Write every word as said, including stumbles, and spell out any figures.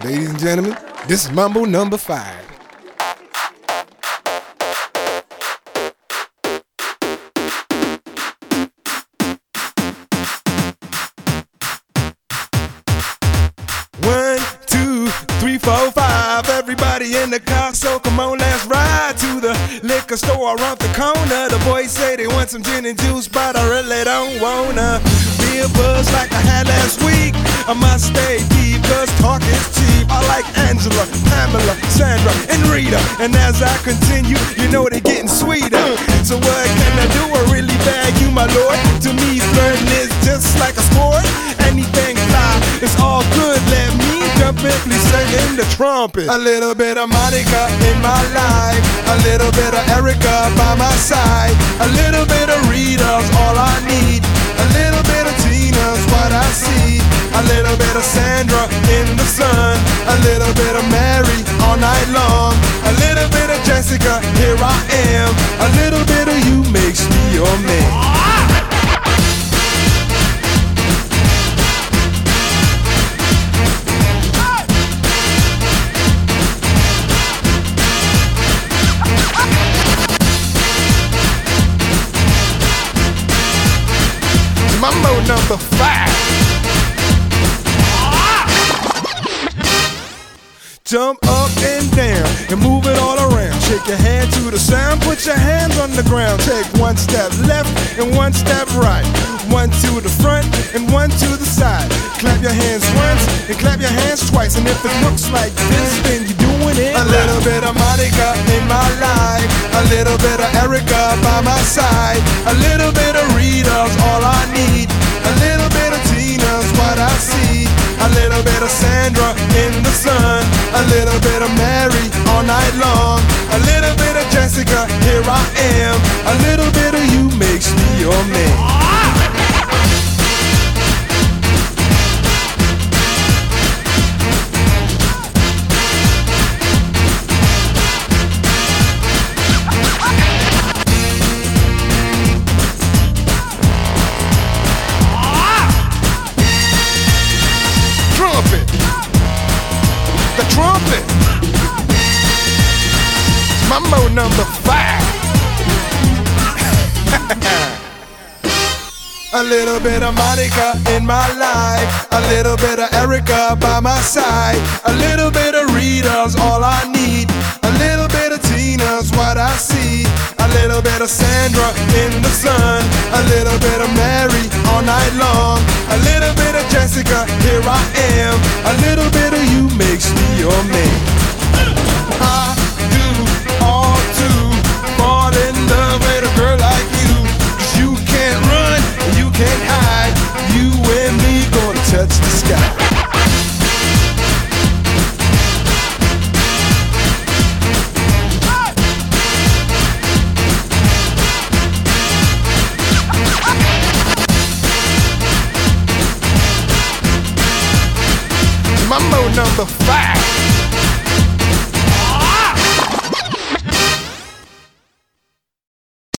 Ladies and gentlemen, this is Mambo number five. One, two, three, four, five. Everybody in the car, so come on, let's ride to the liquor store around the corner. The boys say they want some gin and juice, but I really don't wanna be a buzz like I had last week. I must stay deep, cause talk is cheap. I like Angela, Pamela, Sandra, and Rita. And as I continue, you know they're getting sweeter. So what can I do? I really bag you, my lord. To me, flirting is just like a sport. Anything fly, it's all good. Let me jump in, please sing the trumpet. A little bit of Monica in my life, a little bit of Erica by my side, a little bit of Rita's all I need, a little bit of Tina's what I see, a little bit of Sandra in the sun, a little bit of Mary all night long, a little bit of Jessica, here I am, a little bit of you makes me your man. Mambo number five. Jump up and down and move it all around. Shake your hand to the sound, put your hands on the ground. Take one step left and one step right. One to the front and one to the side. Clap your hands once and clap your hands twice. And if it looks like this, then you're doing it. A little bit of Monica in my life, a little bit of Erica by my side, a little bit of Rita's all I need, a little bit of Tina's what I see, a little bit of Sandra in the sun, a little bit of Mary all night long, a little bit of Jessica, here I am, a little bit of you makes me your man. The trumpet. Mambo number five. A little bit of Monica in my life, a little bit of Erica by my side, a little bit of Rita's all I need, a little bit of Tina's what I see, a little bit of Sandra in the sun, a little bit of Mary all night long, a little bit of Jessica, here I am, a little bit of you makes me your man. I do all to fall in love with a girl like you, 'cause you can't run, you can't hide, you and me gonna touch the sky. Mambo number five.